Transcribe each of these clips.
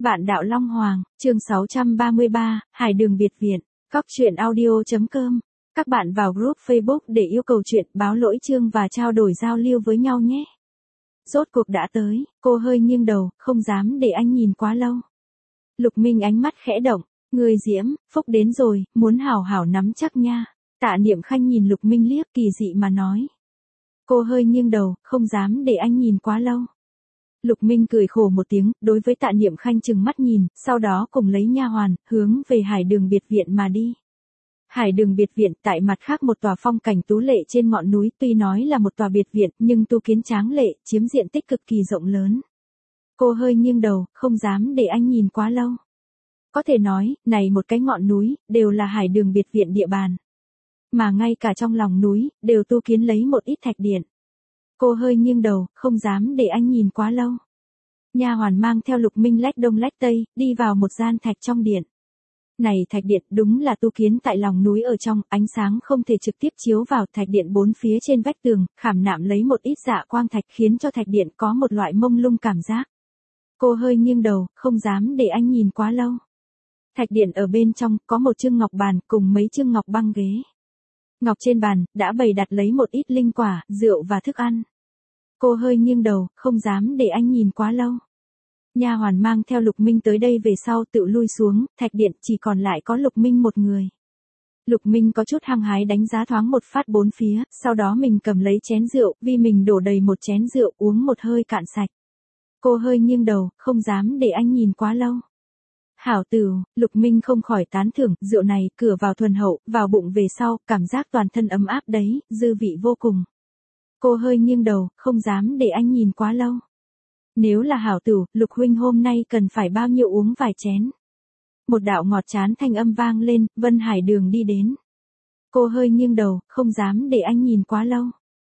Vạn Đạo Long Hoàng, chương 633, Hải Đường Biệt Viện, Cóc truyện audio.com. Các bạn vào group Facebook để yêu cầu chuyện, báo lỗi chương và trao đổi giao lưu với nhau nhé. Rốt cuộc đã tới, cô hơi nghiêng đầu, không dám để anh nhìn quá lâu. Lục Minh ánh mắt khẽ động, người Diễm, phúc đến rồi, muốn hảo hảo nắm chắc nha. Tạ Niệm Khanh nhìn Lục Minh liếc kỳ dị mà nói. Cô hơi nghiêng đầu, không dám để anh nhìn quá lâu. Lục Minh cười khổ một tiếng, đối với Tạ Niệm Khanh trừng mắt nhìn, sau đó cùng lấy nha hoàn, hướng về Hải Đường Biệt Viện mà đi. Hải Đường Biệt Viện tại mặt khác một tòa phong cảnh tú lệ trên ngọn núi, tuy nói là một tòa biệt viện, nhưng tu kiến tráng lệ, chiếm diện tích cực kỳ rộng lớn. Cô hơi nghiêng đầu, không dám để anh nhìn quá lâu. Có thể nói, này một cái ngọn núi, đều là Hải Đường Biệt Viện địa bàn. Mà ngay cả trong lòng núi, đều tu kiến lấy một ít thạch điện. Cô hơi nghiêng đầu, không dám để anh nhìn quá lâu. Nha hoàn mang theo Lục Minh lách đông lách tây, đi vào một gian thạch trong điện. Này thạch điện đúng là tu kiến tại lòng núi ở trong, ánh sáng không thể trực tiếp chiếu vào thạch điện bốn phía trên vách tường, khảm nạm lấy một ít dạ quang thạch khiến cho thạch điện có một loại mông lung cảm giác. Cô hơi nghiêng đầu, không dám để anh nhìn quá lâu. Thạch điện ở bên trong có một chương ngọc bàn cùng mấy chương ngọc băng ghế. Ngọc trên bàn đã bày đặt lấy một ít linh quả, rượu và thức ăn. Cô hơi nghiêng đầu, không dám để anh nhìn quá lâu. Nha hoàn mang theo Lục Minh tới đây về sau tự lui xuống, thạch điện chỉ còn lại có Lục Minh một người. Lục Minh có chút hăng hái đánh giá thoáng một phát bốn phía, sau đó mình cầm lấy chén rượu, vì mình đổ đầy một chén rượu uống một hơi cạn sạch. Cô hơi nghiêng đầu, không dám để anh nhìn quá lâu. Hảo tửu, Lục Minh không khỏi tán thưởng, rượu này, cửa vào thuần hậu, vào bụng về sau, cảm giác toàn thân ấm áp đấy, dư vị vô cùng. Cô hơi nghiêng đầu, không dám để anh nhìn quá lâu. Nếu là hảo tửu, Lục huynh hôm nay cần phải bao nhiêu uống vài chén. Một đạo ngọt chán thanh âm vang lên, Vân Hải Đường đi đến. Cô hơi nghiêng đầu, không dám để anh nhìn quá lâu.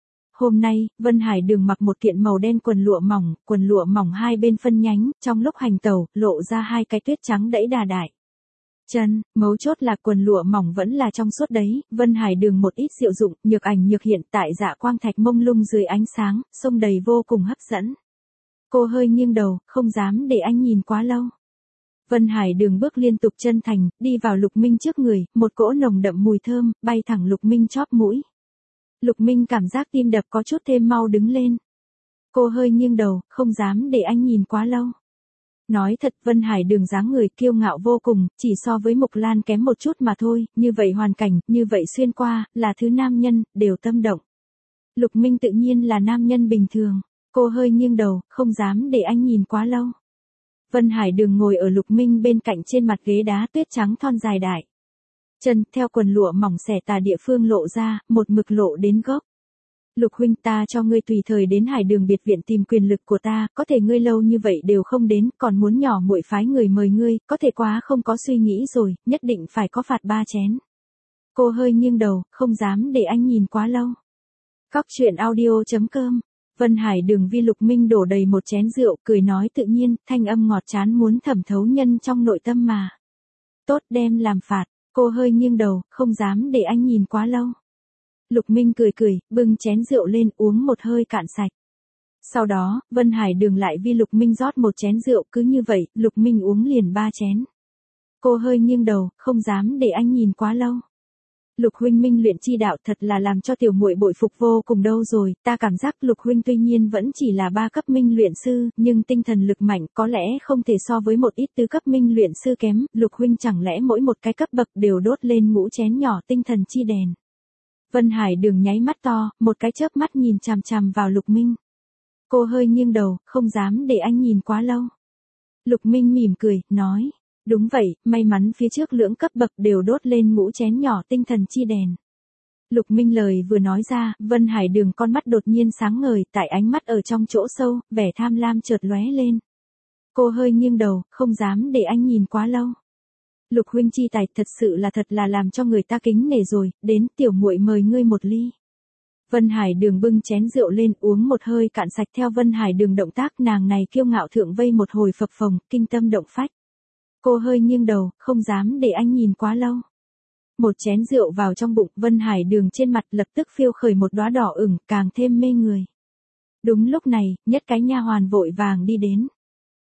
Hôm nay, Vân Hải Đường mặc một kiện màu đen quần lụa mỏng hai bên phân nhánh, trong lúc hành tẩu, lộ ra hai cái tuyết trắng đẫy đà đại. Chân, mấu chốt là quần lụa mỏng vẫn là trong suốt đấy, Vân Hải Đường một ít diệu dụng, nhược ảnh nhược hiện tại dạ quang thạch mông lung dưới ánh sáng, sông đầy vô cùng hấp dẫn. Cô hơi nghiêng đầu, không dám để anh nhìn quá lâu. Vân Hải Đường bước liên tục chân thành, đi vào Lục Minh trước người, một cỗ nồng đậm mùi thơm, bay thẳng Lục Minh chóp mũi. Lục Minh cảm giác tim đập có chút thêm mau đứng lên. Cô hơi nghiêng đầu, không dám để anh nhìn quá lâu. Nói thật, Vân Hải Đường dáng người kiêu ngạo vô cùng, chỉ so với Mục Lan kém một chút mà thôi, như vậy hoàn cảnh, như vậy xuyên qua, là thứ nam nhân, đều tâm động. Lục Minh tự nhiên là nam nhân bình thường. Cô hơi nghiêng đầu, không dám để anh nhìn quá lâu. Vân Hải Đường ngồi ở Lục Minh bên cạnh trên mặt ghế đá tuyết trắng thon dài đại. Chân, theo quần lụa mỏng xẻ tà địa phương lộ ra, một mực lộ đến gốc. Lục huynh, ta cho ngươi tùy thời đến Hải Đường Biệt Viện tìm quyền lực của ta, có thể ngươi lâu như vậy đều không đến, còn muốn nhỏ muội phái người mời ngươi, có thể quá không có suy nghĩ rồi, nhất định phải có phạt 3 chén. Cô hơi nghiêng đầu, không dám để anh nhìn quá lâu. Cóc truyện audio.com. Vân Hải Đường vi Lục Minh đổ đầy một chén rượu, cười nói tự nhiên, thanh âm ngọt chán muốn thẩm thấu nhân trong nội tâm mà. Tốt, đem làm phạt. Cô hơi nghiêng đầu, không dám để anh nhìn quá lâu. Lục Minh cười, bưng chén rượu lên uống một hơi cạn sạch. Sau đó, Vân Hải Đường lại vi Lục Minh rót một chén rượu, cứ như vậy, Lục Minh uống liền 3 chén. Cô hơi nghiêng đầu, không dám để anh nhìn quá lâu. Lục huynh minh luyện chi đạo thật là làm cho tiểu muội bội phục vô cùng đâu rồi, ta cảm giác Lục huynh tuy nhiên vẫn chỉ là 3 cấp minh luyện sư, nhưng tinh thần lực mạnh có lẽ không thể so với một ít tứ cấp minh luyện sư kém, Lục huynh chẳng lẽ mỗi một cái cấp bậc đều đốt lên ngũ chén nhỏ tinh thần chi đèn. Vân Hải Đường nháy mắt to, một cái chớp mắt nhìn chằm chằm vào Lục Minh. Cô hơi nghiêng đầu, không dám để anh nhìn quá lâu. Lục Minh mỉm cười, nói. Đúng vậy, may mắn phía trước lưỡng cấp bậc đều đốt lên ngũ chén nhỏ tinh thần chi đèn. Lục Minh lời vừa nói ra, Vân Hải Đường con mắt đột nhiên sáng ngời, tại ánh mắt ở trong chỗ sâu, vẻ tham lam chợt lóe lên. Cô hơi nghiêng đầu, không dám để anh nhìn quá lâu. Lục huynh chi tài thật sự là làm cho người ta kính nể rồi, đến tiểu muội mời ngươi một ly. Vân Hải Đường bưng chén rượu lên uống một hơi cạn sạch theo Vân Hải Đường động tác nàng này kiêu ngạo thượng vây một hồi phập phồng, kinh tâm động phách. Cô hơi nghiêng đầu, không dám để anh nhìn quá lâu. Một chén rượu vào trong bụng, Vân Hải Đường trên mặt lập tức phiêu khởi một đóa đỏ ửng, càng thêm mê người. Đúng lúc này, nhất cái nha hoàn vội vàng đi đến.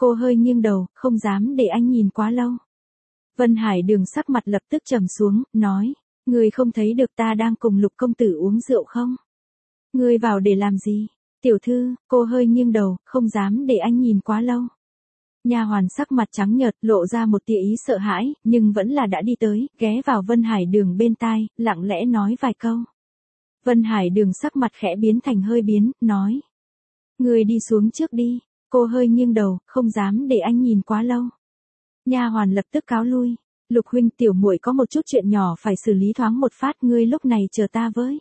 Cô hơi nghiêng đầu, không dám để anh nhìn quá lâu. Vân Hải Đường sắc mặt lập tức trầm xuống, nói, ngươi không thấy được ta đang cùng Lục công tử uống rượu không? Ngươi vào để làm gì? Tiểu thư, cô hơi nghiêng đầu, không dám để anh nhìn quá lâu. Nha hoàn sắc mặt trắng nhợt, lộ ra một tia ý sợ hãi, nhưng vẫn là đã đi tới, ghé vào Vân Hải Đường bên tai, lặng lẽ nói vài câu. Vân Hải Đường sắc mặt khẽ biến thành hơi biến, nói. Ngươi đi xuống trước đi. Cô hơi nghiêng đầu, không dám để anh nhìn quá lâu. Nha hoàn lập tức cáo lui. Lục huynh, tiểu muội có một chút chuyện nhỏ phải xử lý thoáng một phát, ngươi lúc này chờ ta với.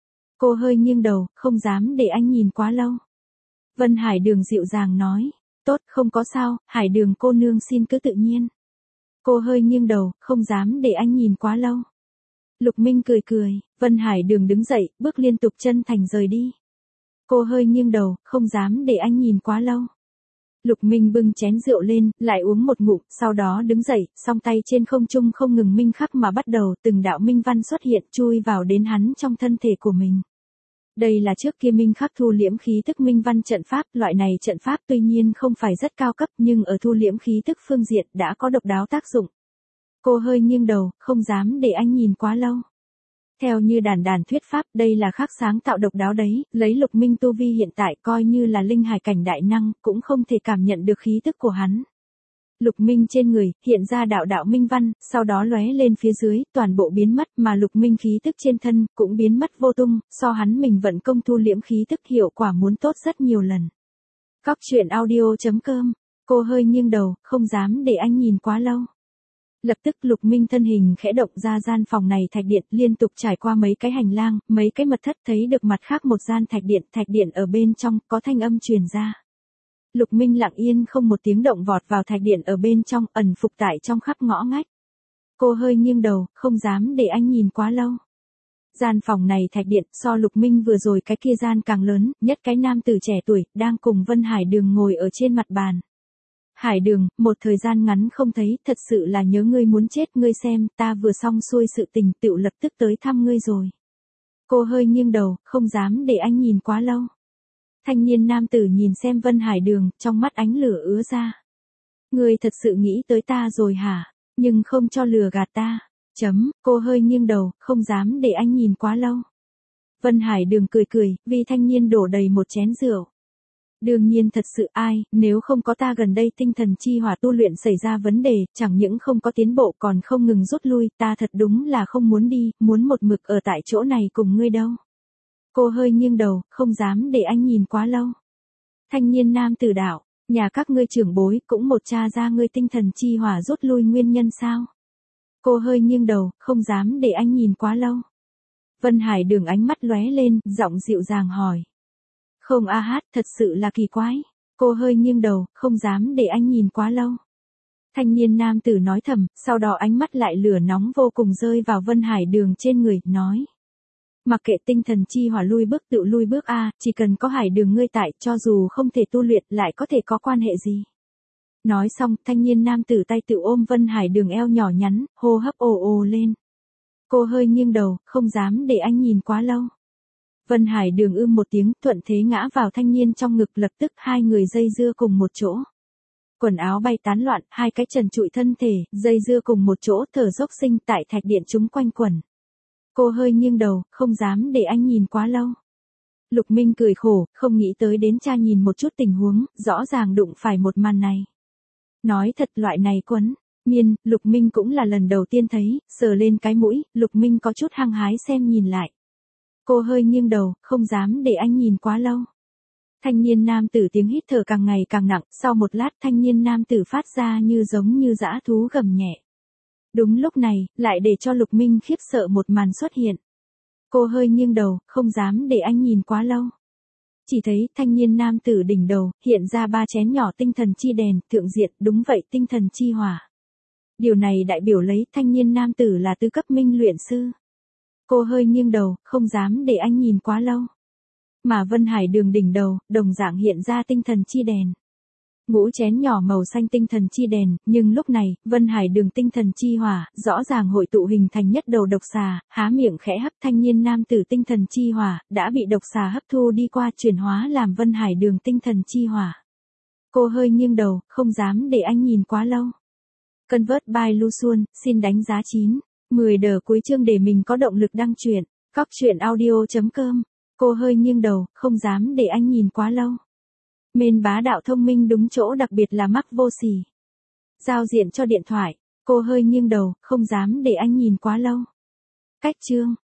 Cô hơi nghiêng đầu, không dám để anh nhìn quá lâu. Vân Hải Đường dịu dàng nói. Tốt, không có sao, Hải Đường cô nương xin cứ tự nhiên. Cô hơi nghiêng đầu, không dám để anh nhìn quá lâu. Lục Minh cười cười, Vân Hải Đường đứng dậy, bước liên tục chân thành rời đi. Cô hơi nghiêng đầu, không dám để anh nhìn quá lâu. Lục Minh bưng chén rượu lên, lại uống một ngụm, sau đó đứng dậy, song tay trên không trung không ngừng minh khắc mà bắt đầu, từng đạo minh văn xuất hiện, chui vào đến hắn trong thân thể của mình. Đây là trước kia minh khắc thu liễm khí tức minh văn trận pháp, loại này trận pháp tuy nhiên không phải rất cao cấp nhưng ở thu liễm khí tức phương diện đã có độc đáo tác dụng. Cô hơi nghiêng đầu, không dám để anh nhìn quá lâu. Theo như đàn thuyết pháp, đây là khắc sáng tạo độc đáo đấy, lấy Lục Minh tu vi hiện tại coi như là linh hải cảnh đại năng, cũng không thể cảm nhận được khí tức của hắn. Lục Minh trên người, hiện ra đạo minh văn, sau đó lóe lên phía dưới, toàn bộ biến mất, mà Lục Minh khí tức trên thân, cũng biến mất vô tung, so hắn mình vận công thu liễm khí tức hiệu quả muốn tốt rất nhiều lần. Cóc truyện audio.com, cô hơi nghiêng đầu, không dám để anh nhìn quá lâu. Lập tức Lục Minh thân hình khẽ động ra gian phòng này thạch điện, liên tục trải qua mấy cái hành lang, mấy cái mật thất, thấy được mặt khác một gian thạch điện ở bên trong, có thanh âm truyền ra. Lục Minh lặng yên không một tiếng động vọt vào thạch điện ở bên trong, ẩn phục tại trong khắp ngõ ngách. Cô hơi nghiêng đầu, không dám để anh nhìn quá lâu. Gian phòng này thạch điện, so Lục Minh vừa rồi cái kia gian càng lớn, nhất cái nam tử trẻ tuổi, đang cùng Vân Hải Đường ngồi ở trên mặt bàn. Hải Đường, một thời gian ngắn không thấy, thật sự là nhớ ngươi muốn chết, ngươi xem, ta vừa xong xuôi sự tình, tựu lập tức tới thăm ngươi rồi. Cô hơi nghiêng đầu, không dám để anh nhìn quá lâu. Thanh niên nam tử nhìn xem Vân Hải Đường, trong mắt ánh lửa ứa ra. Ngươi thật sự nghĩ tới ta rồi hả? Nhưng không cho lừa gạt ta. Cô hơi nghiêng đầu, không dám để anh nhìn quá lâu. Vân Hải Đường cười cười, vì thanh niên đổ đầy một chén rượu. Đương nhiên thật sự ai, nếu không có ta gần đây tinh thần chi hỏa tu luyện xảy ra vấn đề, chẳng những không có tiến bộ còn không ngừng rút lui, ta thật đúng là không muốn đi, muốn một mực ở tại chỗ này cùng ngươi đâu. Cô hơi nghiêng đầu, không dám để anh nhìn quá lâu. Thanh niên nam tử đạo, nhà các ngươi trưởng bối cũng một tra ra ngươi tinh thần chi hỏa rút lui nguyên nhân sao? Cô hơi nghiêng đầu, không dám để anh nhìn quá lâu. Vân Hải Đường ánh mắt lóe lên, giọng dịu dàng hỏi. Không a hát, thật sự là kỳ quái. Cô hơi nghiêng đầu, không dám để anh nhìn quá lâu. Thanh niên nam tử nói thầm, sau đó ánh mắt lại lửa nóng vô cùng rơi vào Vân Hải Đường trên người, nói. Mặc kệ tinh thần chi hỏa lui bước tự lui bước a, chỉ cần có Hải Đường ngươi tại, cho dù không thể tu luyện lại có thể có quan hệ gì. Nói xong, thanh niên nam tử tay tự ôm Vân Hải Đường eo nhỏ nhắn, hô hấp ồ ồ lên. Cô hơi nghiêng đầu, không dám để anh nhìn quá lâu. Vân Hải Đường một tiếng, thuận thế ngã vào thanh niên trong ngực, lập tức hai người dây dưa cùng một chỗ. Quần áo bay tán loạn, hai cái trần trụi thân thể, dây dưa cùng một chỗ, thở dốc sinh tại thạch điện chúng quanh quẩn. Cô hơi nghiêng đầu, không dám để anh nhìn quá lâu. Lục Minh cười khổ, không nghĩ tới đến cha nhìn một chút tình huống, rõ ràng đụng phải một màn này. Nói thật loại này quấn miên, Lục Minh cũng là lần đầu tiên thấy, sờ lên cái mũi, Lục Minh có chút hăng hái xem nhìn lại. Cô hơi nghiêng đầu, không dám để anh nhìn quá lâu. Thanh niên nam tử tiếng hít thở càng ngày càng nặng, sau một lát thanh niên nam tử phát ra như giống như dã thú gầm nhẹ. Đúng lúc này, lại để cho Lục Minh khiếp sợ một màn xuất hiện. Cô hơi nghiêng đầu, không dám để anh nhìn quá lâu. Chỉ thấy thanh niên nam tử đỉnh đầu, hiện ra 3 chén nhỏ tinh thần chi đèn, thượng diện, đúng vậy tinh thần chi hỏa. Điều này đại biểu lấy thanh niên nam tử là tứ cấp minh luyện sư. Cô hơi nghiêng đầu, không dám để anh nhìn quá lâu. Mà Vân Hải Đường đỉnh đầu, đồng dạng hiện ra tinh thần chi đèn. Ngũ chén nhỏ màu xanh tinh thần chi đèn, nhưng lúc này, Vân Hải Đường tinh thần chi hỏa, rõ ràng hội tụ hình thành nhất đầu độc xà, há miệng khẽ hấp thanh niên nam tử tinh thần chi hỏa, đã bị độc xà hấp thu đi qua chuyển hóa làm Vân Hải Đường tinh thần chi hỏa. Cô hơi nghiêng đầu, không dám để anh nhìn quá lâu. Convert by Lu Xuân, xin đánh giá 9. 10 đờ cuối chương để mình có động lực đăng truyện. Cóc truyện audio.com. Cô hơi nghiêng đầu, không dám để anh nhìn quá lâu. Mên bá đạo thông minh đúng chỗ, đặc biệt là mắc vô sỉ. Giao diện cho điện thoại. Cô hơi nghiêng đầu, không dám để anh nhìn quá lâu. Cách chương.